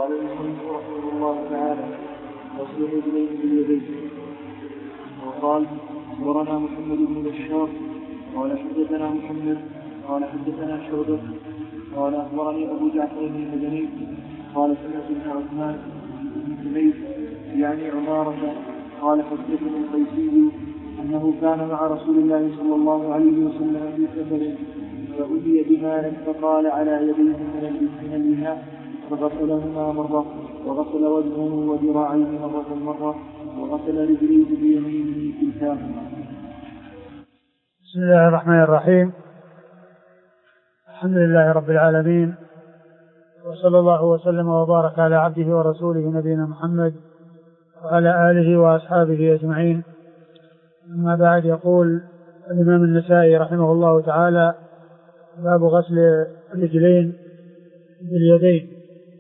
قال المصنف رحمه الله تعالى: غسل الرجلين باليدين. وقال: أخبرنا محمد بن بشار قال حدثنا محمد قال حدثنا شعبة قال أخبرني أبو جعفر المدني قال سمعت ابن عثمان بن حميد يعني عمارة قال حدثني القيسي أنه كان مع رسول الله صلى الله عليه وسلم في سفر فأتي بماء فقال على يديه من الإناء فغسلهما مرة وغسل وجهه وذراعيه مرة وغسل رجليه بيمينه كلتاهما. بسم الله الرحمن الرحيم. الحمد لله رب العالمين، وصلى الله وسلم وبارك على عبده ورسوله نبينا محمد وعلى آله وأصحابه أجمعين. أما بعد، يقول الإمام النسائي رحمه الله تعالى: باب غسل الرجلين باليدين.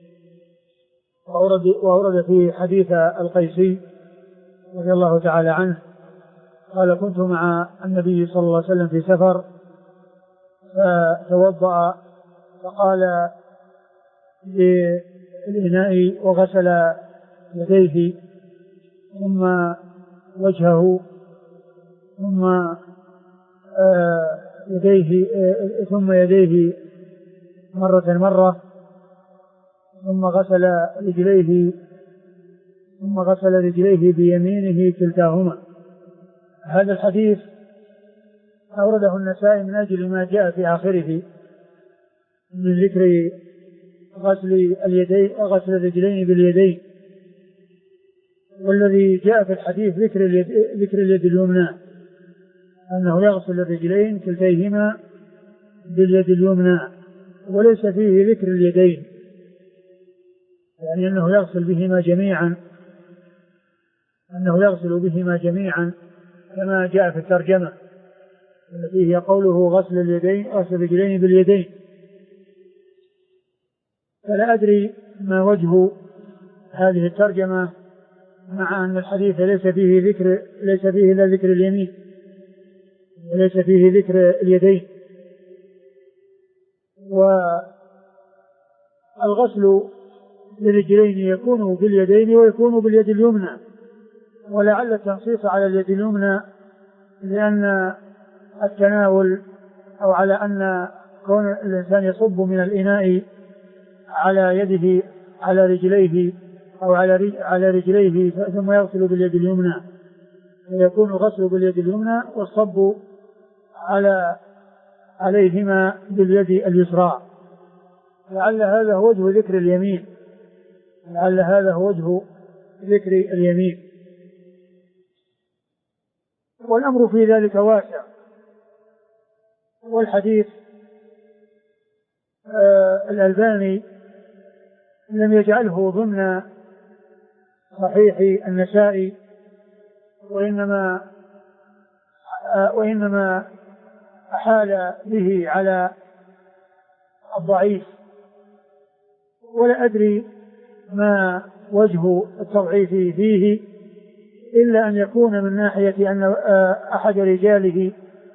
وأورد في حديث القيسي رضي الله تعالى عنه قال: كنت مع النبي صلى الله عليه وسلم في سفر فتوضأ فقال بالإناء وغسل يديه ثم وجهه ثم يديه مرة ثم غسل رجليه بيمينه كلتاهما. هذا الحديث أورده النسائي من أجل ما جاء في آخره من ذكر غسل اليدين وغسل الرجلين باليدين، والذي جاء في الحديث ذكر اليد اليمنى، أنه يغسل الرجلين كلتيهما باليد اليمنى، وليس فيه ذكر اليدين، يعني أنه يغسل بهما جميعا كما جاء في الترجمة التي هي قوله غسل الرجلين باليدين. فلا أدري ما وجه هذه الترجمة، مع أن الحديث ليس فيه إلا ذكر اليمين وليس فيه ذكر اليدين. والغسل للرجلين يكون باليدين ويكون باليد اليمنى، ولعل التنصيص على اليد اليمنى لأن التناول أو على أن كون الإنسان يصب من الإناء على يده على رجليه أو على رجليه ثم يغسل باليد اليمنى، فيكون غسل باليد اليمنى والصب عليهما باليد اليسرى. لعل هذا هو وجه ذكر اليمين، والأمر في ذلك واسع. والحديث الألباني لم يجعله ضمن صحيح النسائي، وإنما أحال به على الضعيف، ولا أدري ما وجه التضعيف فيه، إلا أن يكون من ناحية أن أحد رجاله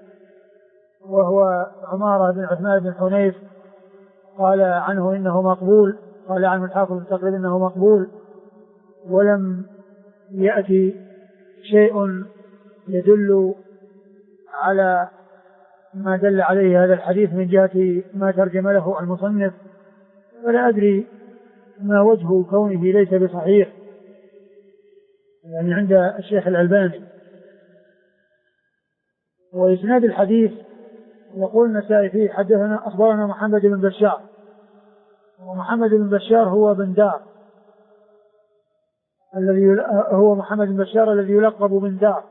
وهو عمارة بن عثمان بن حنيف قال عنه إنه مقبول، قال عنه الحافظ في التقريب إنه مقبول، ولم يأتي شيء يدل على ما دل عليه هذا الحديث من جهة ما ترجم له المصنف، ولا أدري ما وجه كونه ليس بصحيح يعني عند الشيخ الألباني. وإسناد الحديث يقول النسائي فيه: حدثنا أخبرنا محمد بن بشار، ومحمد بن بشار هو بن دار الذي يلقب بن دار.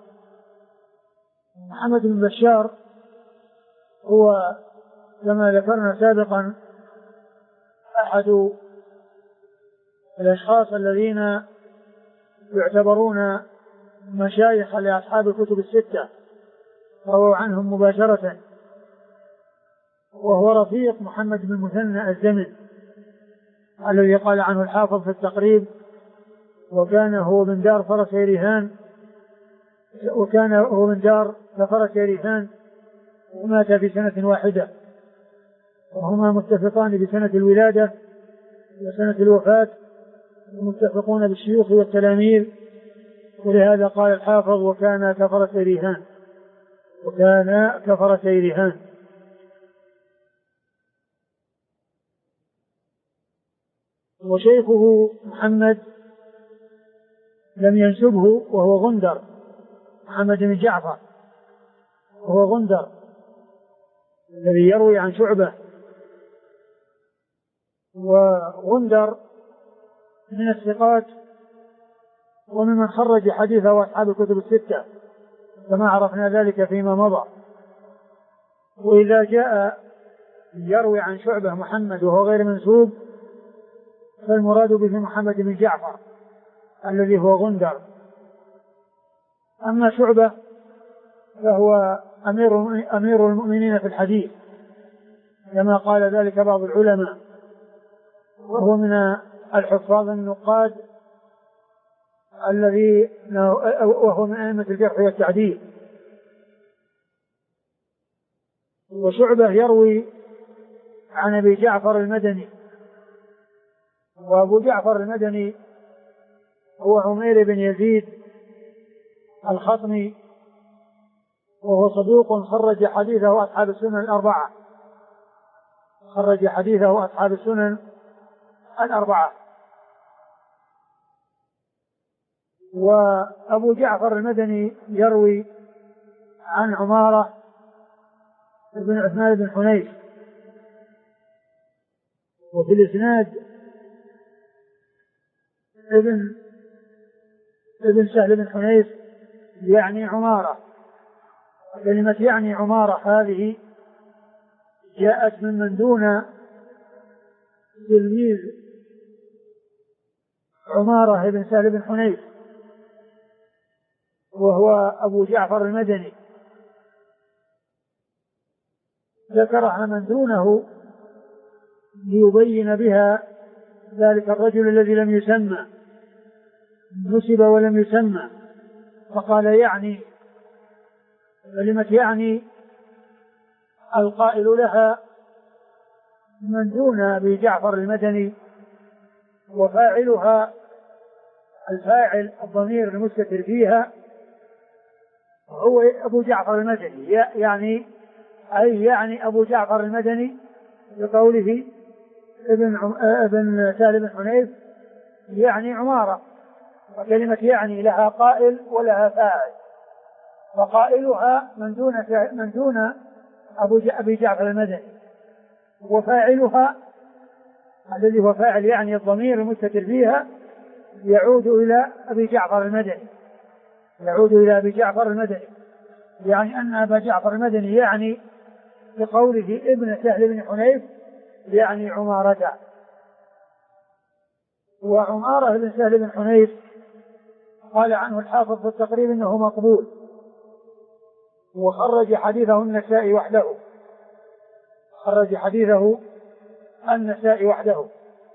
محمد بن بشار هو كما ذكرنا سابقا أحد الأشخاص الذين يعتبرون مشايخ لأصحاب الكتب الستة، رووا عنهم مباشرة، وهو رفيق محمد بن مثنى الزمن الذي قال عنه الحافظ في التقريب: وكان هو من دار فرس ريحان ومات في سنة واحدة، وهما متفقان بسنة الولادة وسنة الوفاة، متفقون بالشيوخ والتلاميذ، ولهذا قال الحافظ وكان كفرتي رهان، وكان كفرتي رهان. وشيخه محمد لم ينسبه وهو غندر، محمد بن جعفر وهو غندر الذي يروي عن شعبة. وغندر من الثقات وممن خرج حديثه أصحاب الكتب الستة كما عرفنا ذلك فيما مضى. وإذا جاء يروي عن شعبة محمد وهو غير منسوب فالمراد به محمد بن جعفر الذي هو غندر. أما شعبة فهو أمير المؤمنين في الحديث كما قال ذلك بعض العلماء، وهو من الحفاظ النقاد وهو من أئمة الجرح والتعديل. وشعبة يروي عن أبي جعفر المدني، وأبو جعفر المدني هو عمير بن يزيد الخطمي، وهو صدوق خرج حديثه أصحاب السنن الأربعة، خرج حديثه أصحاب السنن الأربعة. وأبو جعفر المدني يروي عن عمارة بن عثمان بن حنيف، وفي الإسناد ابن سهل بن حنيف يعني عمارة. كلمة يعني عمارة هذه جاءت من دون تلميذ عمارة بن سهل بن حنيف وهو أبو جعفر المدني، ذكرها من دونه ليبين بها ذلك الرجل الذي لم يسمى، نسب ولم يسمى، فقال يعني. كلمة يعني القائل لها من دون أبي جعفر المدني، وفاعلها الفاعل الضمير المستتر فيها هو أبو جعفر المدني، يعني أبو جعفر المدني بقوله ابن سهل بن حنيف يعني عمارة. وكلمة يعني لها قائل ولها فاعل، فقائلها من دون أبي جعفر المدني، وفاعلها الذي هو فاعل يعني الضمير المستتر فيها يعود إلى أبي جعفر المدني، يعني أن أبا جعفر المدني يعني بقوله ابن سهل بن حنيف يعني عمارة. وعمارة بن سهل بن حنيف قال عنه الحافظ في التقريب انه مقبول، وخرج حديثه النسائي وحده.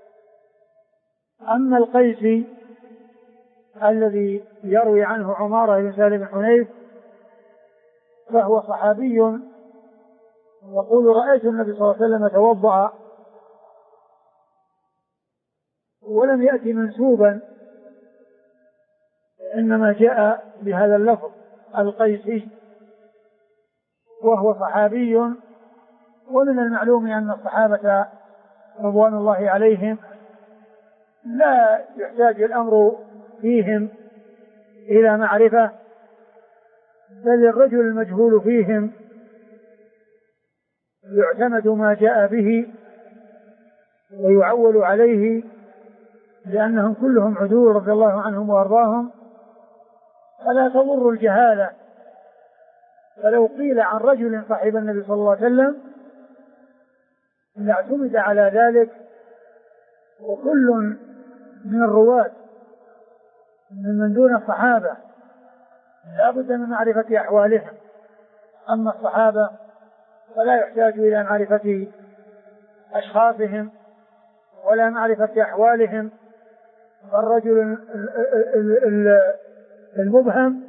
أما القيسي الذي يروي عنه عمارة بن سهل بن حنيف فهو صحابي، يقول رأيت النبي صلى الله عليه وسلم توضأ، ولم يأتي منسوبا، إنما جاء بهذا اللفظ القيسي، وهو صحابي. ومن المعلوم أن الصحابة رضوان الله عليهم لا يحتاج الأمر فيهم إلى معرفة، بل الرجل المجهول فيهم يعتمد ما جاء به ويعول عليه، لأنهم كلهم عدول رضي الله عنهم وأرضاهم، فلا تضر الجهالة. فلو قيل عن رجل صاحب النبي صلى الله عليه وسلم لاعتمد على ذلك، وكل من الرواة من دون الصحابة لا بد من معرفة أحوالهم. أما الصحابة فلا يحتاج إلى معرفة أشخاصهم ولا معرفة أحوالهم. فالرجل المبهم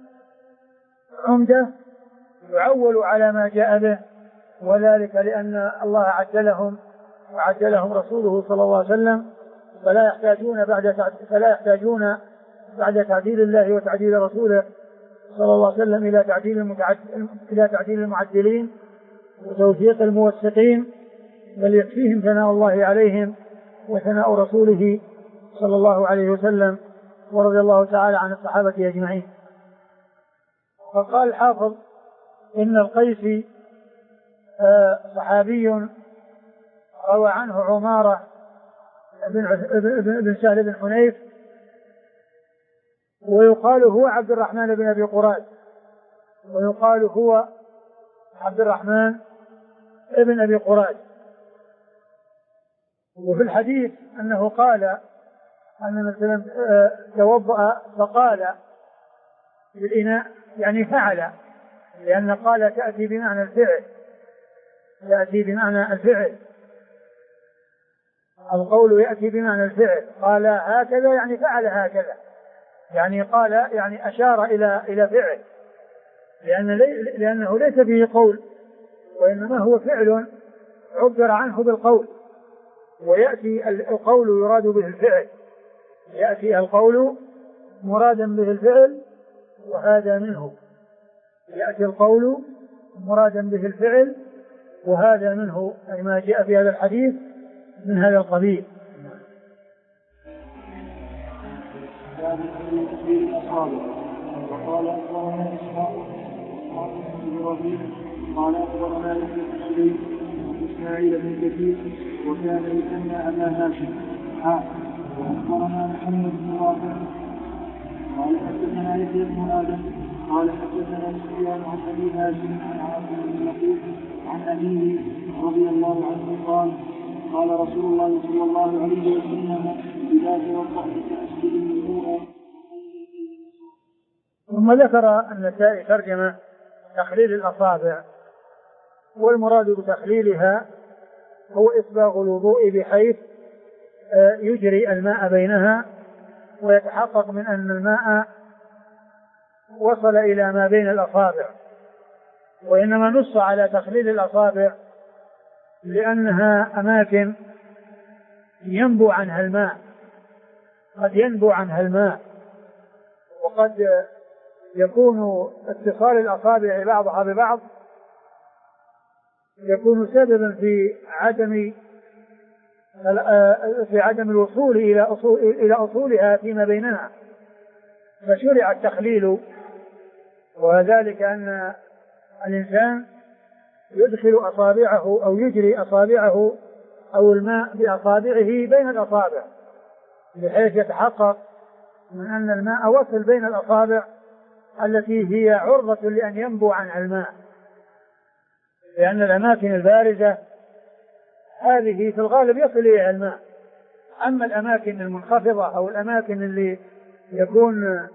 عمدة يعول على ما جاء به، وذلك لأن الله عجلهم وعجلهم رسوله صلى الله عليه وسلم فلا يحتاجون بعد تعديل الله وتعديل رسوله صلى الله عليه وسلم إلى تعديل المعدلين وتوثيق الموثقين، بل يكفيهم ثناء الله عليهم وثناء رسوله صلى الله عليه وسلم، ورضي الله تعالى عن الصحابة أجمعين. فقال الحافظ إن القيسي صحابي روى عنه عمارة بن سهل بن حنيف، ويقال هو عبد الرحمن بن أبي قراد، ويقال هو عبد الرحمن بن أبي قراد. وفي الحديث أنه قال أن مثلا توضأ فقال بالإناء، يعني فعل، لأن قال تأتي بمعنى الفعل، القول يأتي بمعنى الفعل. قال هكذا يعني فعل هكذا، يعني قال يعني أشار إلى فعل، لأنه ليس فيه قول، وإنما هو فعل عبر عنه بالقول، ويأتي القول يراد به الفعل، يأتي القول مرادا به الفعل وهذا منه، يأتي القول مرادا به الفعل وهذا منه، أي ما جاء في هذا الحديث من هذا القبيل. وقال أخبرنا إسحاق بن إبراهيم قال أخبرنا ابن سليم وإسماعيل بن كثير وكان يسمى أبا هاشم وأخبرنا محمد بن رافع قال حدثنا يحيى بن آدم قال حدثنا سفيان عن أبي هاشم عن عاصم بن لطيف عن أبيه رضي الله عنه قال قال رسول الله صلى الله عليه وسلم إذا توضأت فأسجد الوضوء. ثم ذكر النسائي ترجمة تخليل الأصابع، والمراد بتخليلها هو إسباغ الوضوء بحيث يجري الماء بينها ويتحقق من أن الماء وصل إلى ما بين الأصابع. وإنما نص على تخليل الأصابع لأنها أماكن ينبو عنها الماء، قد ينبو عنها الماء، وقد يكون اتصال الأصابع بعضها ببعض يكون سببا في عدم الوصول إلى أصولها فيما بينها، فشرع التخليل، وذلك أن الإنسان يدخل أصابعه أو يجري أصابعه أو الماء بأصابعه بين الأصابع بحيث يتحقق من أن الماء وصل بين الأصابع التي هي عرضة لأن ينبو عنها الماء، لأن الأماكن البارزة هذه في الغالب يصل إليها الماء. أما الأماكن المنخفضة أو الأماكن اللي يكون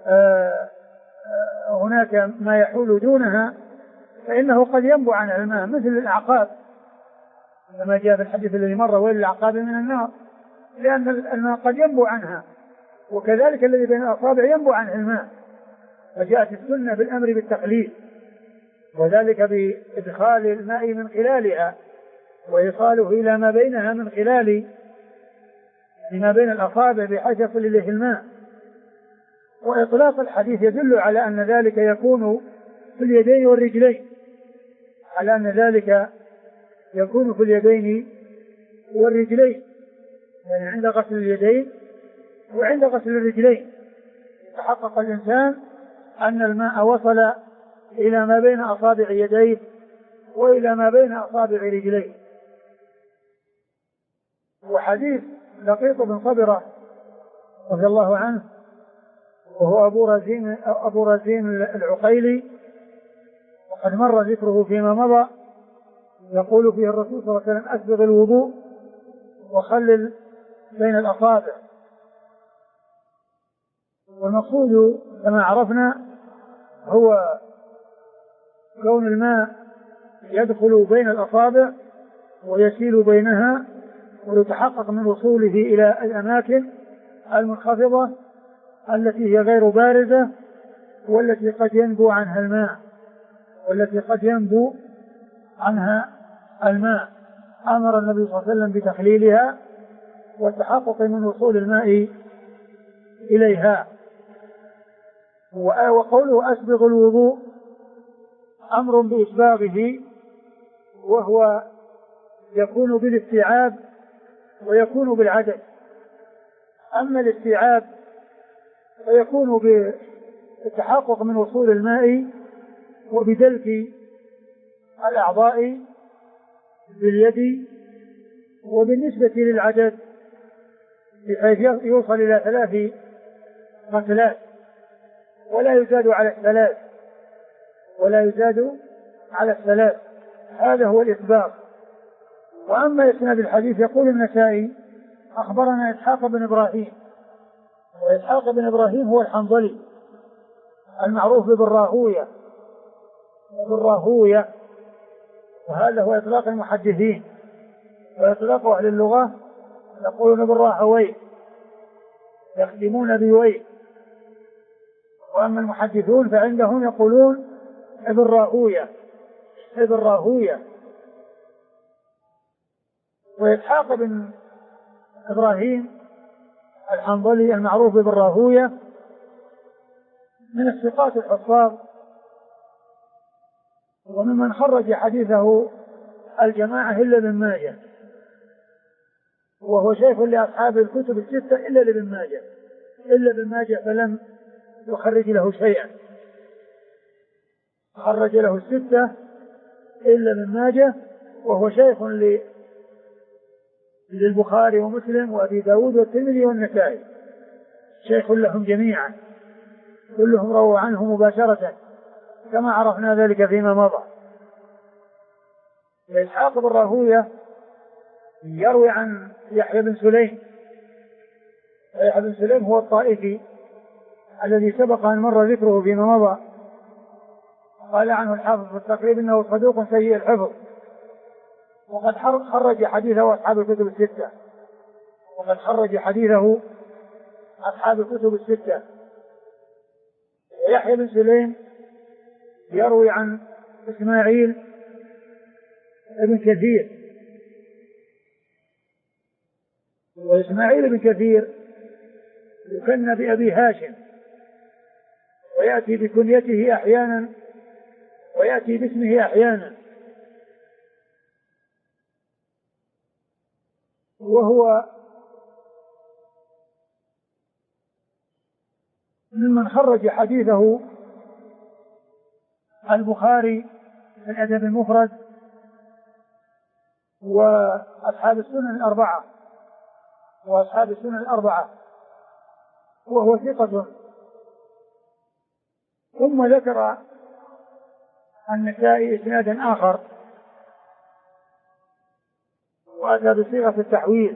هناك ما يحول دونها فإنه قد ينبو عنها الماء، مثل الأعقاب كما جاء في الحديث الذي مر ويل الأعقاب من النار، لأن الماء قد ينبو عنها، وكذلك الذي بين الأصابع ينبو عنه الماء، فجاءت السنة بالأمر بالتقليل، وذلك بإدخال الماء من خلالها وإيصاله إلى ما بينها من خلال ما بين الأصابع بحيث يصل إليه الماء. وإطلاق الحديث يدل على أن ذلك يكون في اليدين والرجلين، على أن ذلك يكون في اليدين والرجلين، يعني عند غسل اليدين وعند غسل الرجلين يتحقق الإنسان أن الماء وصل إلى ما بين أصابع يديه وإلى ما بين أصابع رجليه. وحديث لقيط بن صبرة رضي الله عنه وهو أبو رزين العقيلي، وقد مر ذكره فيما مضى، يقول فيه الرسول صلى الله عليه وسلم أسبغ الوضوء وخلل بين الأصابع. والمقصود كما عرفنا هو كون الماء يدخل بين الأصابع ويسيل بينها ويتحقق من وصوله إلى الأماكن المنخفضة التي هي غير بارزة والتي قد ينبو عنها الماء. أمر النبي صلى الله عليه وسلم بتخليلها والتحقق من وصول الماء إليها. وقوله أسبغ الوضوء أمر بإسباغه، وهو يكون بالاستيعاب ويكون بالعدد. أما الاستيعاب فيكون بالتحقق من وصول الماء وبدلك الأعضاء باليد، وبالنسبة للعدد بحيث يوصل إلى 3 غسلات ولا يزاد على الثلاث. هذا هو الإسباغ. وأما إسناد الحديث يقول النسائي أخبرنا إسحاق بن إبراهيم، وإسحاق بن إبراهيم هو الحنظلي المعروف بالراهوية، وهذا هو إطلاق المحدثين، وإطلاق أهل اللغة يقولون بالراهوي، يخدمون بوي. وأما المحدثون فعندهم يقولون بالراهوية. وإسحاق بن إبراهيم الحنظلي المعروف بالراهوية من الثقات الحفاظ، وممن خرج حديثه الجماعة إلا ابن ماجه، وهو شيخ لأصحاب الكتب الستة إلا ابن ماجه فلم يخرج له شيئا. خرج له الستة إلا ابن ماجه، وهو شيخ للبخاري ومسلم وأبي داود والترمذي والنسائي، شيخ لهم جميعا، كلهم رووا عنه مباشرة كما عرفنا ذلك فيما مضى. إسحاق بن راهوية يروي عن يحيى بن سليم. يحيى بن سليم هو الطائفي الذي سبق أن مر ذكره فيما مضى. قال عنه الحافظ في التقريب إنه صدوق سيء الحفظ، وقد خرج حديثه أصحاب الكتب الستة. ويحيى بن سليم يروي عن إسماعيل بن كثير، وإسماعيل بن كثير يكنى بأبي هاشم، ويأتي بكنيته أحيانا ويأتي باسمه أحيانا، وهو ممن خرج حديثه البخاري في الأدب المفرد وأصحاب السنن الأربعة، وهو ثقة. ثم ذكر النسائي إسنادا آخر وأتى بصيغة التحويل،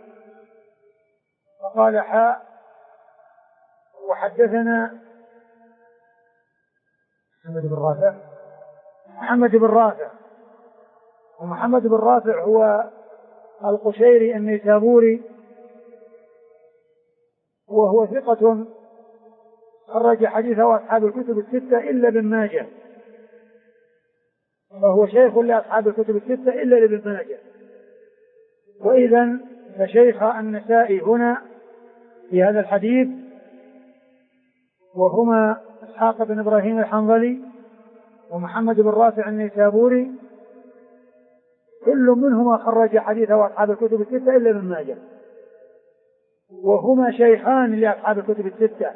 فقال حاء وحدثنا محمد بن رافع. ومحمد بن رافع هو القشيري النيسابوري، وهو ثقة خرج حديثه أصحاب الكتب الستة إلا ابن ماجه، وهو شيخ لأصحاب الكتب الستة إلا ابن ماجه. وإذا فشيخ النسائي هنا في هذا الحديث وهما إسحاق بن إبراهيم الحنظلي ومحمد بن رافع النيسابوري، كل منهما خرج حديثه أصحاب الكتب الستة إلا ابن ماجه، وهما شيخان لأصحاب الكتب الستة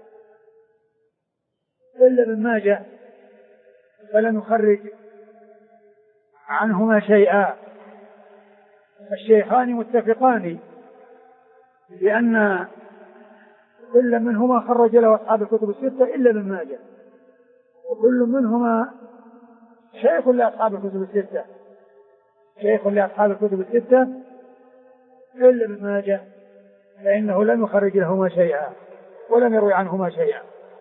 إلا ابن ماجه فلم يخرج عنهما شيئا. الشيخان متفقان لأن كل منهما خرج له أصحاب الكتب الستة إلا ابن ماجه، وكل منهما شيخ لأصحاب الكتب الستة إلا ابن ماجه، فإنه لم يخرج لهما شيئا ولم يروي عنهما شيئا.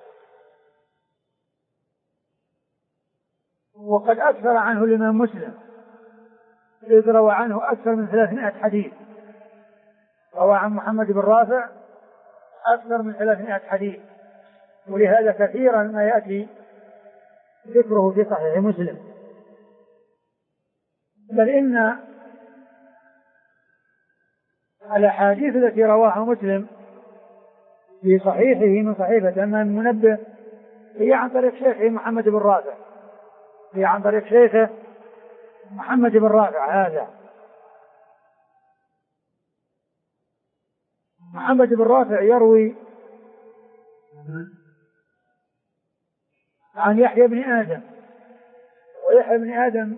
وقد أكثر عنه الإمام مسلم، إذ روى عنه أكثر من 300 حديث، روى عن محمد بن رافع أكثر من 300 حديث، ولهذا كثيرا ما يأتي ذكره في صحيح مسلم. بل إن الأحاديث التي رواها مسلم في صحيحه من صحيفة الإمام المنبه هي عن طريق شيخه محمد بن رافع، هي عن طريق شيخه محمد بن رافع. هذا محمد بن رافع يروي عن يحيى بن آدم، ويحيى بن آدم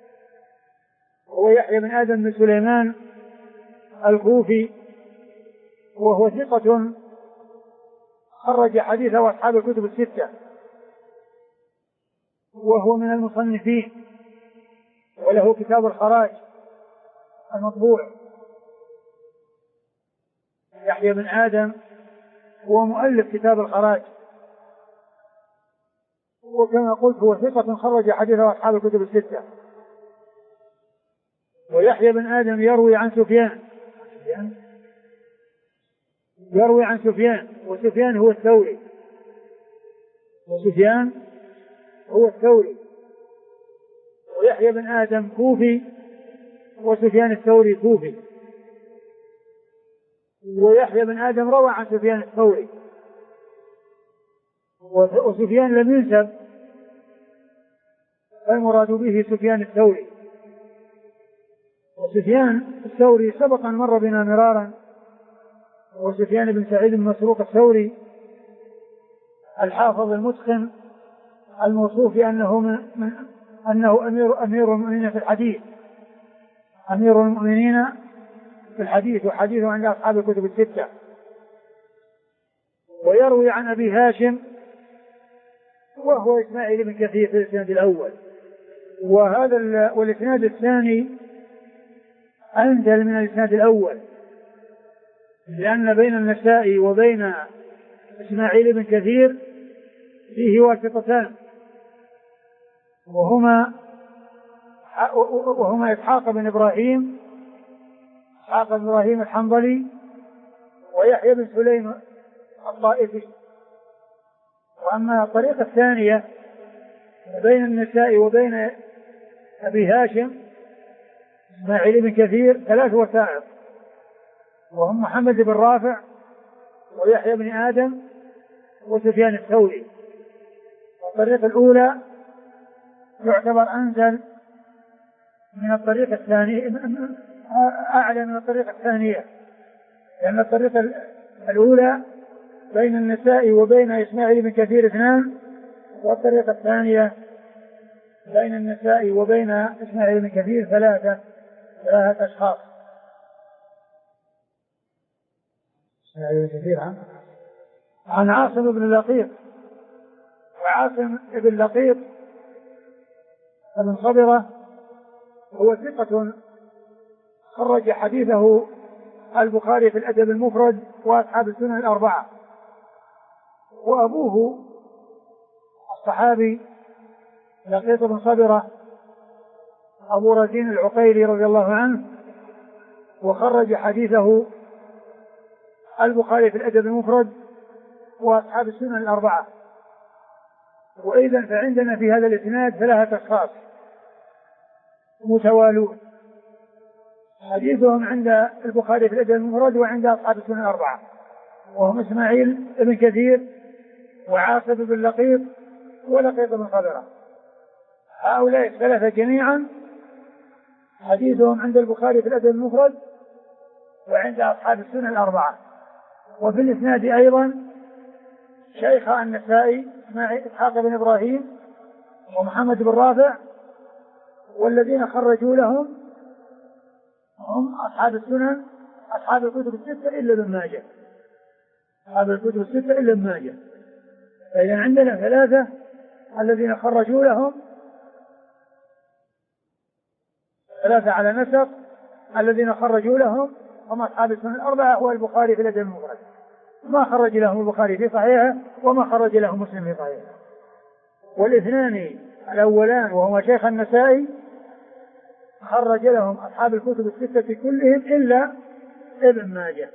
هو يحيى بن آدم بن سليمان الكوفي، وهو ثقة خرج حديثه أصحاب الكتب الستة، وهو من المصنفين، وله كتاب الخراج المطبوع. يحيى بن آدم هو مؤلف كتاب الخراج، وكما قلت هو ثقة خرج حديثه أصحاب الكتب الستة. ويحيى بن آدم يروي عن سفيان، يروي عن سفيان، وسفيان هو الثوري، وسفيان هو الثوري. ويحيى بن آدم كوفي، وسفيان الثوري كوفي. ويحيى بن آدم روى عن سفيان الثوري، وسفيان لم ينسب، المراد به سفيان الثوري. وسفيان الثوري سبق أن مر بنا مرارا، وسفيان بن سعيد بن مسروق الثوري الحافظ المتقن الموصوف بأنه أنه أمير المؤمنين في الحديث، أمير المؤمنين في الحديث، وحديثه عند أصحاب الكتب الستة. ويروي عن أبي هاشم وهو إسماعيل بن كثير في الإسناد الأول، والإسناد الثاني أنزل من الإسناد الأول، لأن بين النسائي وبين إسماعيل بن كثير فيه واسطتان، وهما إسحاق بن إبراهيم الحنظلي، ويحيى بن سليم الطائفي. وأما الطريقة الثانية بين النسائي وبين أبي هاشم إسماعيل بن كثير 3 وسائط، وهم محمد بن رافع، ويحيى بن آدم، وسفيان الثوري. الطريقة الأولى يعتبر أنزل من الطريقة الثانية، أعلى من الطريقة الثانية، لأن الطريقة الأولى بين النسائي وبين إسماعيل بن كثير 2، والطريقة الثانية بين النسائي وبين إسماعيل بن كثير 3 أشخاص. إسماعيل بن كثير عن عاصم بن لقيط، وعاصم بن لقيط بن صبرة هو ثقة خرج حديثه البخاري في الأدب المفرد وأصحاب السنن الأربعة. وأبوه الصحابي لقيط بن صبرة أبو رزين العقيلي رضي الله عنه، وخرج حديثه البخاري في الأدب المفرد وأصحاب السنن الأربعة. وإذا فعندنا في هذا الإسناد 3 أشخاص متوالون، حديثهم عند البخاري في الأدب المفرد وعند أصحاب السنن الأربعة، وهم إسماعيل بن كثير، وعاصم بن لقيط، ولقيط بن صبرة. هؤلاء ال3 جميعا حديثهم عند البخاري في الأدب المفرد وعند أصحاب السنن الأربعة. وفي الإسناد أيضا شيخ النسائي إسحاق بن إبراهيم ومحمد بن رافع، والذين خرجوا لهم هم أصحاب السنن، أصحاب الكتب الستة إلا ابن ماجه، أصحاب الكتب الستة إلا ابن ماجه. فإذا عندنا 3 الذين خرجوا لهم، 3 على نسق الذين خرجوا لهم هم أصحاب السنن الأربعة، هو البخاري في الأدب المفرد، ما خرج لهم البخاري في صحيحه وما خرج لهم مسلم في صحيحه. والاثنان الأولان وهما شيخ النسائي خرج لهم أصحاب الكتب الستة كلهم إلا ابن ماجه.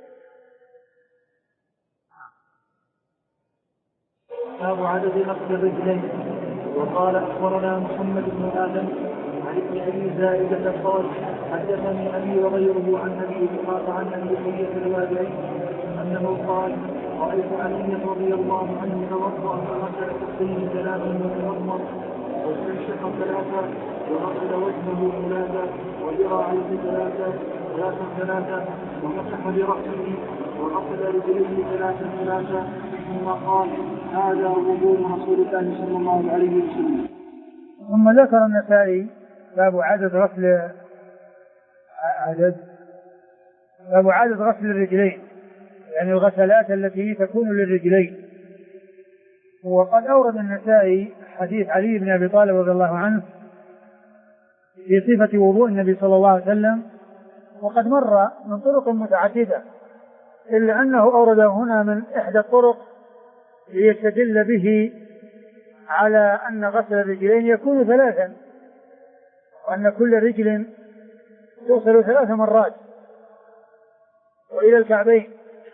باب عدد نقد الرجلين. وقال أخبرنا محمد بن آدم عن عن ابن أبي زائدة قال حدثني أبي وغيره عن أبي إسحاق عن أبي حية الوادعي أنه قال رأيت عليا رضي الله عنه توضأ فغسل كفيه ثلاثا وتمضمض واستنشق ثلاثا وغسل وجهه ثلاثا وذراعيه ثلاثا ومسح برأسه وغسل رجليه ثلاثا ثم قال هذا وضوء رسول الله صلى الله عليه وسلم. ثم ذكر النسائي باب عدد غسل الرجلين، يعني الغسلات التي تكون للرجلين. وقد أورد النسائي حديث علي بن أبي طالب رضي الله عنه في صفة وضوء النبي صلى الله عليه وسلم، وقد مر من طرق متعددة، إلا أنه أورده هنا من إحدى الطرق ليستدل به على أن غسل الرجلين يكون ثلاثا، وأن كل رجل تغسل 3 مرات وإلى الكعبين.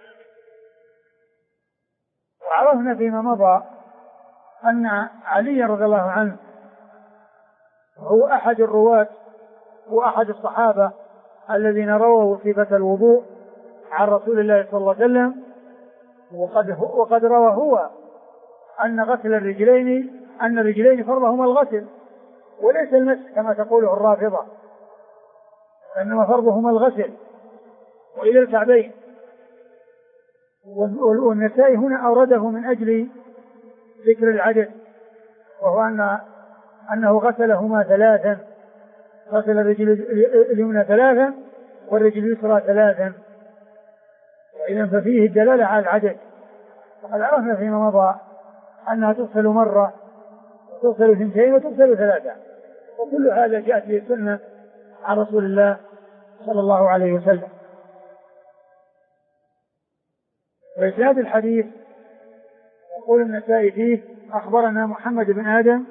وعرفنا فيما مضى أن علي رضي الله عنه هو أحد الرواة وأحد الصحابة الذين رووا صفة الوضوء عن رسول الله صلى الله عليه وسلم، وقد روى هو أن غسل الرجلين فرضهما الغسل وليس المسح كما تقوله الرافضة، إنما فرضهما الغسل وإلى الكعبين. والنسائي هنا أورده من أجل ذكر العدد، وهو أنه غسلهما 3، غسل الرجل اليمنى 3 والرجل اليسرى 3، وإذا ففيه الدلالة على العدد. وقد عرفنا فيما مضى أنها تغسل مرة وتغسل 2 وتغسل 3، وكل هذا جاءت به السنة عن رسول الله صلى الله عليه وسلم. وإسناد الحديث يقول النسائي فيه أخبرنا محمد بن آدم،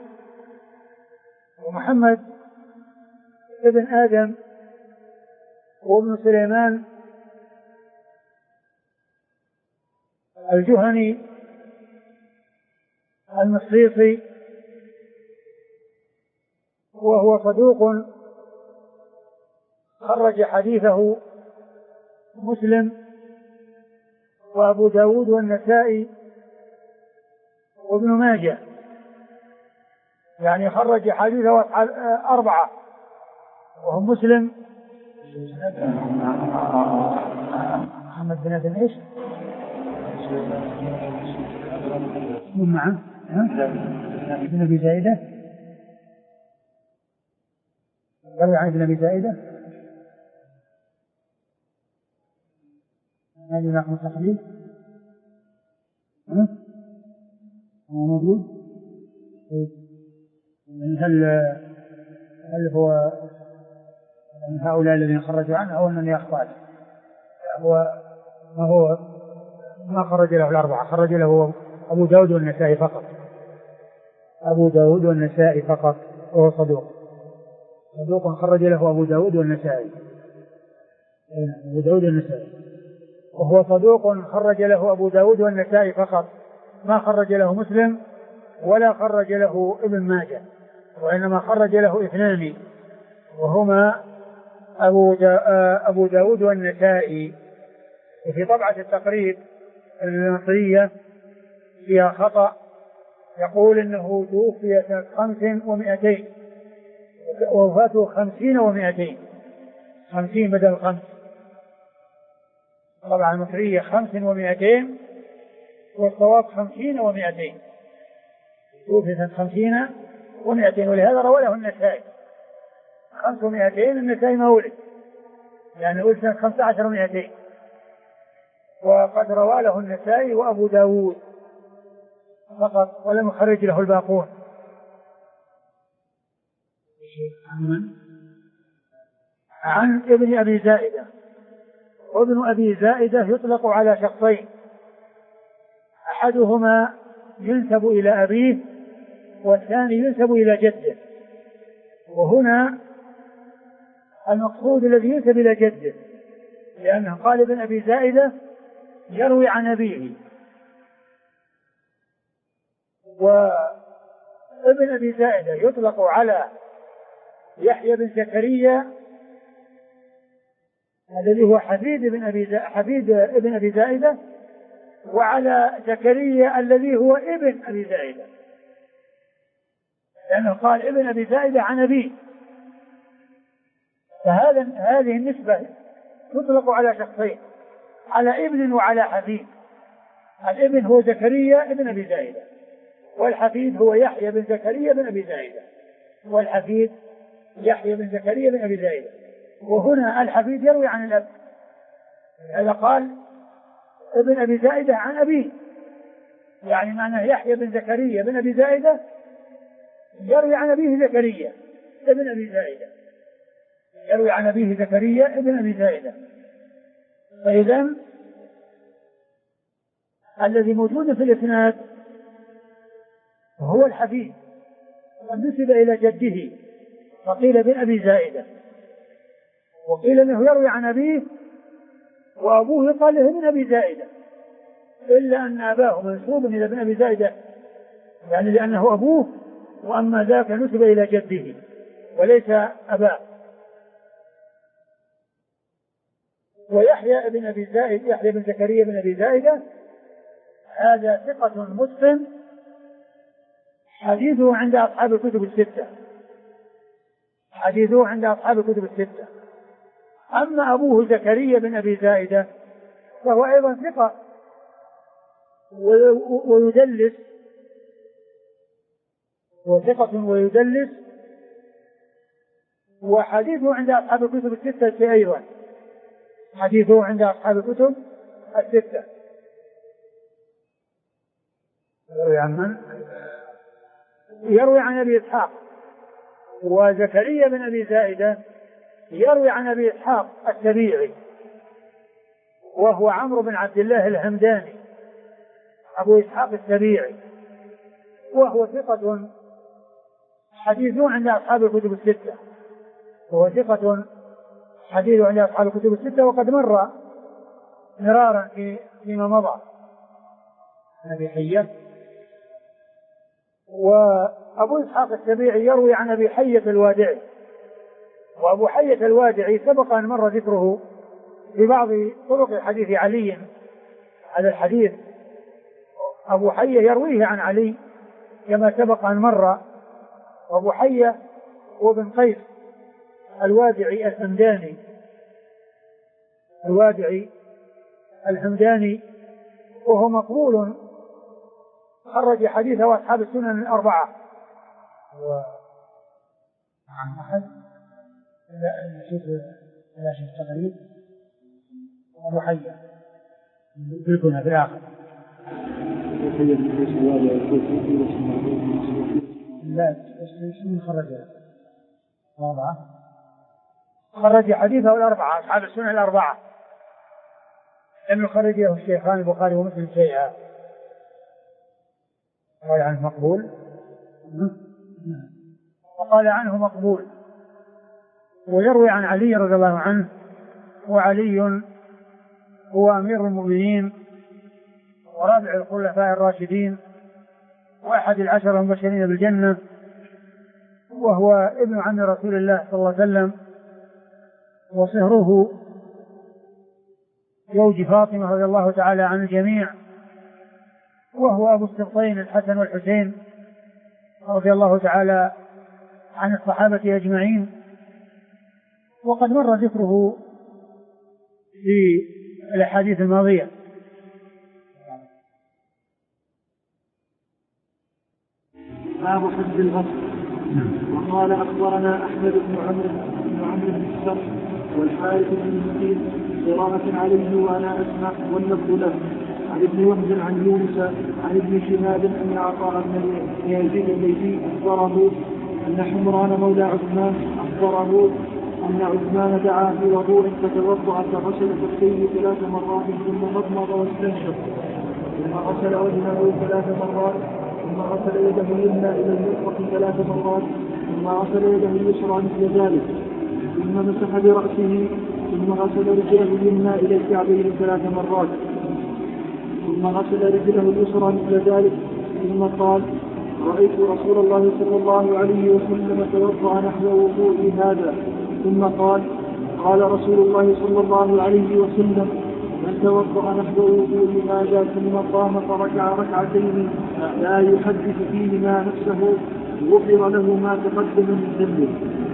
ومحمد ابن آدم وابن سليمان الجهني المصريصي، وهو صدوق خرج حديثه مسلم وأبو داود والنسائي وابن ماجه، يعني خرج حديثه 4 وهم مسلم محمد بن آدم إيش من معه ابن أبي زائدة، روي عن ابن أبي زائدة هذه نحن التقليد هو موجود. هل هو من هؤلاء الذين خرجوا عنه أو أنني أخطأت؟ هو ما خرج له 4، خرج له أبو داود والنسائي فقط، أبو داود والنسائي فقط، وهو صدوق خرج له أبو داود والنسائي، أبو داود والنسائي، وهو صدوق خرج له أبو داود والنسائي فقط، ما خرج له مسلم ولا خرج له ابن ماجه، وإنما خرج له 2 وهما أبو داود والنسائي. وفي طبعة التقريب المصرية فيها خطأ، يقول إنه توفي سنة 5 و200 ووفاته 50 و200، 50 بدل 5، طبعا المصرية 5 و200 والصواب 50 و200، توفي سنة 50 و200، ولهذا روى له النسائي 5 و200، النسائي ما ولد يعني ولد سنة 15 و200، وقد روى له النسائي وأبو داود فقط ولم يخرج له الباقون. عن ابن أبي زائدة، وابن أبي زائدة يطلق على شخصين، أحدهما ينسب إلى أبيه والثاني ينسب إلى جده، وهنا المقصود الذي ينسب إلى جده، لأنه قال ابن أبي زائدة يروي عن أبيه، وابن أبي زائدة يطلق على يحيى بن زكريا الذي هو حفيد ابن أبي زائدة، وعلى زكريا الذي هو ابن أبي زائدة، لأنه قال ابن أبي زائدة عن أبيه، فهذه النسبة تطلق على شخصين، على ابن وعلى حفيد. الابن هو زكريا ابن أبي زائدة، والحفيد هو يحيى بن زكريا بن أبي زائدة، والحفيد يحيى بن زكريا بن أبي زائدة. وهنا الحفيد يروي عن الأب، هذا قال ابن أبي زائدة عن أبيه، يعني معنى يحيى بن زكريا بن أبي زائدة يروي عن أبيه زكريا ابن أبي زائدة، يروي عن أبيه زكريا ابن أبي زائدة. فإذن الذي موجود في الإسناد هو الحفيد، ونسب إلى جده فقيل ابن أبي زائدة، وقيل أنه يروي عن أبيه وأبوه قال له ابن أبي زائدة، إلا أن أباه منسوب إلى ابن أبي زائدة يعني لأنه أبوه، وأما ذاك نسب إلى جده وليس أباه. ويحيى بن أبي زائد يحيى بن زكريا بن أبي زائدة هذا ثقة متقن، حديثه عند أصحاب الكتب الستة، حديثه عند أصحاب الكتب الستة. أما أبوه زكريا بن أبي زائدة فهو أيضا ثقة ويدلس، وثقة ويدلس، وحديثه عند أصحاب الكتب الستة أيضا، حديثه عند أصحاب الكتب الستة. يروي عن أبي إسحاق، وزكريا بن أبي زائدة يروي عن أبي إسحاق السبيعي وهو عمرو بن عبد الله الهمداني، أبو إسحاق السبيعي، وهو ثقة حديثه عند أصحاب الكتب الستة، وهو ثقة حديثه عند أصحاب الكتب الستة، وقد مر مرارا فيما مضى أبي حية. وأبو إسحاق السبيعي يروي عن أبي حية الوادعي، وأبو حية الوادعي سبق أن مر ذكره في بعض طرق حديث علي، هذا الحديث أبو حية يرويه عن علي كما سبق أن مر. وأبو حية هو بن قيس الوادعي الحمداني، الوادعي الحمداني، وهو مقبول، خرج حديثه أصحاب السنن الأربعة. عن أحد لا شيء تقريب أبو حية يقولنا في الآخر لا شنو خرجها أربعة، خرج حديثه الأربعة أصحاب السنن الأربعة، لم يخرجه الشيخان البخاري ومسلم شيئا. قال عنه مقبول، وقال عنه مقبول. ويروي عن علي رضي الله عنه، وعلي هو أمير المؤمنين ورابع الخلفاء الراشدين وأحد العشر المبشرين بالجنة، وهو ابن عم رسول الله صلى الله عليه وسلم، وصهره زوج فاطمة رضي الله تعالى عن الجميع، وهو أبو السبطين الحسن والحسين رضي الله تعالى عن الصحابة أجمعين، وقد مر ذكره في الأحاديث الماضية. باب حد الغسل. وقال أخبرنا أحمد بن عمرو بن السرح والحارث بن مسكين قراءة عليه وأنا أسمع واللفظ له عن ابن وهب عن يونس عن ابن شهاب أن عطاء بن يزيد الليثي أخبره أن حمران مولى عثمان أخبره أن عثمان دعا في وضوء فتوضأ فغسل كفيه 3 مرات ثم مضمض واستنشق ثم غسل وجهه 3 مرات ثم غسل يده اليمنى إلى المرفق 3 مرات ثم غسل يده اليسرى مثل ذلك ثم مسح برأسه ثم غسل رجله اليمنى إلى الكعبين 3 مرات ثم غسل رجله اليسرى مثل ذلك ثم قال رأيت رسول الله صلى الله عليه وسلم توضأ نحو وضوء هذا. ثم قال رسول الله صلى الله عليه وسلم: من توضأ نحو وضوء هذا ثم قام فركع ركعتين لا يحدث فيهما نفسه غفر له ما تقدم من ذنبه.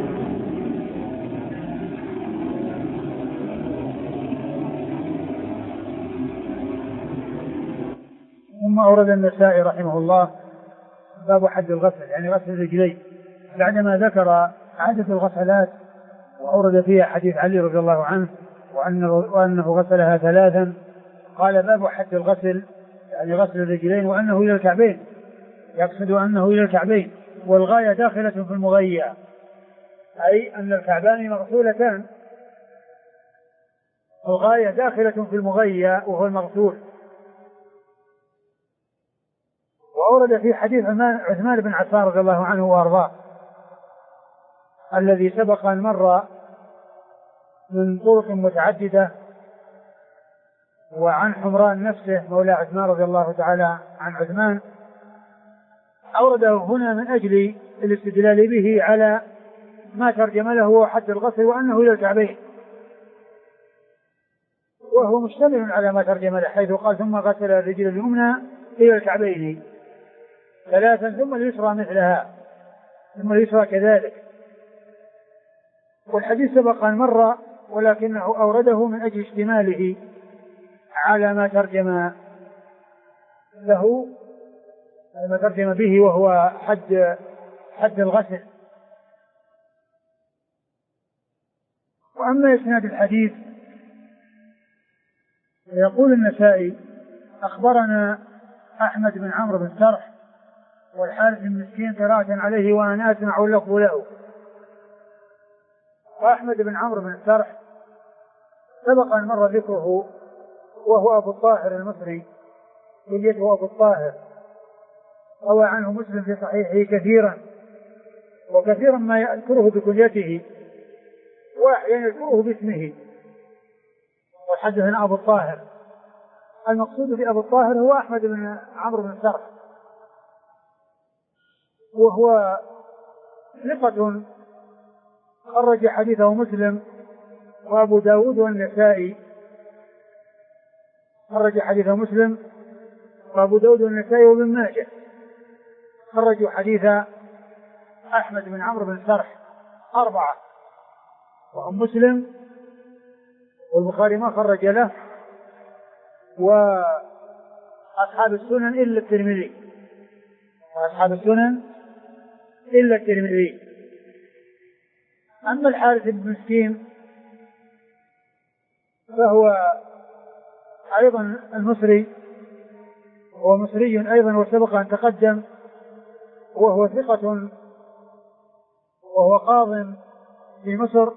ثم أورد النسائي رحمه الله باب حد الغسل، يعني غسل الرجلين، بعدما ذكر عادة الغسلات وأورد فيها حديث علي رضي الله عنه وأنه غسلها 3. قال باب حد الغسل، يعني غسل الرجلين، وأنه إلى الكعبين، يقصد أنه إلى الكعبين، والغاية داخلة في المغية، أي أن الكعبان مغسولتان، الغاية داخلة في المغية وهو المغسول. وأورد في حديث عثمان بن عفان رضي الله عنه وأرضاه الذي سبق أن مر من طرق متعددة، وعن حمران نفسه مولى عثمان رضي الله تعالى عن عثمان، أورده هنا من أجل الاستدلال به على ما ترجم له هو حد الغسل وأنه إلى الكعبين، وهو مشتمل على ما ترجم له، حيث قال ثم غسل الرجل اليمنى إلى الكعبين 3 ثم اليسرى مثلها ثم اليسرى كذلك. والحديث سبق أن مر، ولكنه أورده من أجل اشتماله على ما ترجم له، ما ترجم به، وهو حد الغسل. وأما إسناد الحديث يقول النسائي: أخبرنا أحمد بن عمرو بن سرح والحارث المسكين قراءة عليه وأنا أسمع اللفظ له. وأحمد بن عمرو بن سرح سبق أن مر ذكره، وهو أبو الطاهر المصري، كنيته أبو الطاهر، روى عنه مسلم في صحيحه كثيرا، وكثيرا ما يذكره بكنيته وأحيانا يذكره باسمه. والحديث هنا أبو الطاهر، المقصود بأبو الطاهر هو أحمد بن عمرو بن سرح، وهو ثقة خرج حديثه مسلم وأبو داود والنسائي، خرج حديثه مسلم وأبو داود والنسائي وابن ماجه، خرجوا حديث أحمد بن عمرو بن سرح 4، وهم مسلم والبخاري ما خرج له، وأصحاب السنن إلا الترمذي، وأصحاب السنن إلا الترمذي. أما الحارث بن مسكين فهو أيضا المصري، هو مصري أيضا وسبق أن تقدم، وهو ثقة وهو قاض في مصر،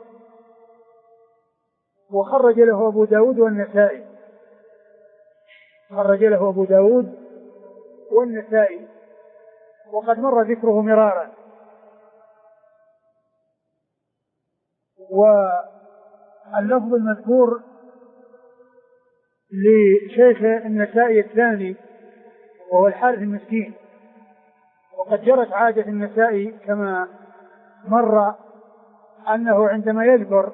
وخرج له أبو داود والنسائي، خرج له أبو داود والنسائي، وقد مر ذكره مرارا. واللفظ المذكور لشيخ النسائي الثاني وهو الحارث المسكين، وقد جرت عادة النسائي كما مر أنه عندما يذكر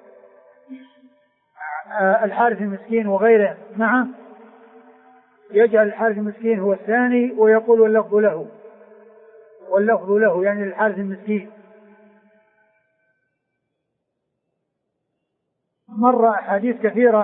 الحارث المسكين وغيره معه يجعل الحارث المسكين هو الثاني ويقول واللفظ له يعني الحارث المسكين. مر أحاديث كثيرة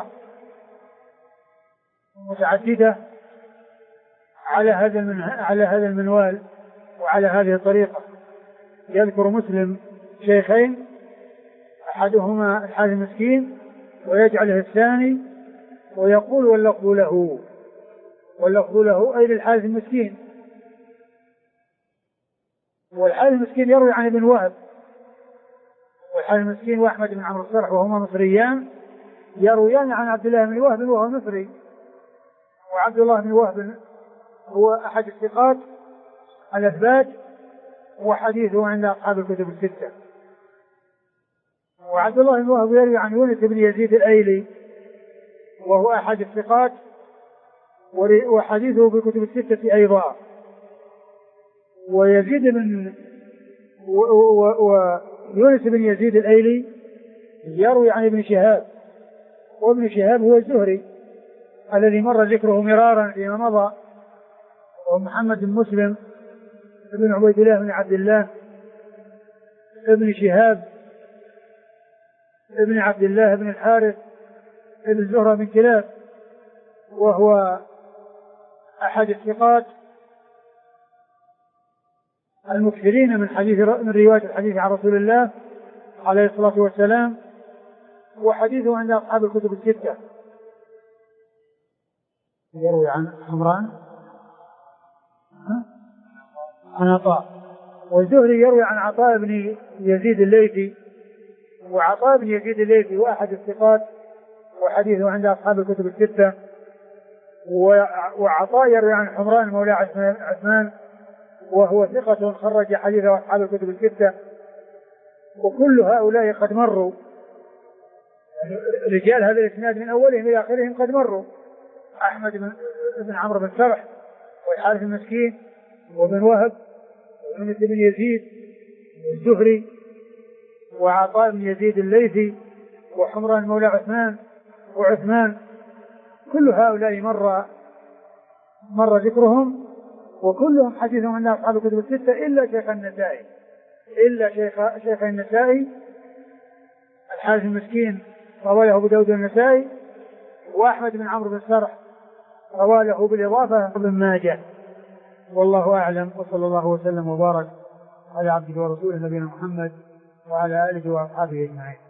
متعددة على هذا المنوال وعلى هذه الطريقة. يذكر مسلم شيخين، أحدهما الحارث المسكين ويجعله الثاني ويقول واللفظ له أي للحارث المسكين. والحارث المسكين يروي عن ابن وهب، والحارث المسكين وأحمد بن عمرو السرح وهما مصريان يرويان عن عبد الله بن وهب وهو مصري، وعبد الله بن وهب هو أحد الثقات الأثبات وحديثه عند أصحاب الكتب الستة. وعبد الله بن وهب يروي عن يونس بن يزيد الأيلي وهو أحد الثقات وحديثه في الكتب الستة أيضا. ويزيد بن ويونس بن يزيد الأيلي يروي عن ابن شهاب، وابن شهاب هو الزهري الذي مر ذكره مرارا فيما مضى، ومحمد بن مسلم بن عبيد الله بن عبد الله ابن شهاب ابن عبد الله بن الحارث ابن زهرة بن كلاب، وهو أحد الثقات المكثرين من رواية الحديث عن رسول الله عليه الصلاة والسلام، وحديثه عند أصحاب الكتب الستة. يروي عن حمران عن عطاء، والزهري يروي عن عطاء بن يزيد الليثي، وعطاء بن يزيد الليثي واحد الثقات وحديثه عند أصحاب الكتب الستة. وعطاء يروي عن حمران مولى عثمان وهو ثقة خرج حديثه أصحاب الكتب الستة. وكل هؤلاء قد مروا، رجال هذا الإسناد من أولهم إلى آخرهم قد مروا: أحمد بن عمرو بن سرح، والحارث المسكين، وابن وهب، ويونس بن يزيد، والزهري، وعطاء بن يزيد الليثي، وحمران مولى عثمان، وعثمان. كل هؤلاء مر ذكرهم، وكلهم حديثهم عن أصحاب الكتب الستة إلا شيخ النسائي، شيخ النسائي الحارث المسكين رواه له أبو داود النسائي، وأحمد بن عمرو بن سرح رواه له بالإضافة ابن ماجه. والله أعلم، وصلى الله وسلم وبارك على عبده ورسوله نبينا محمد وعلى آله وأصحابه أجمعين.